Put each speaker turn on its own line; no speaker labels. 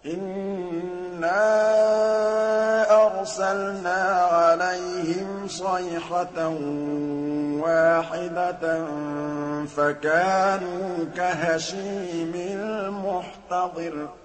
إِنَّا أَرْسَلْنَا عَلَيْهِمْ صَيْحَةً وَاحِدَةً فَكَانُوا كَهَشِيمِ الْمُحْتَظِرِ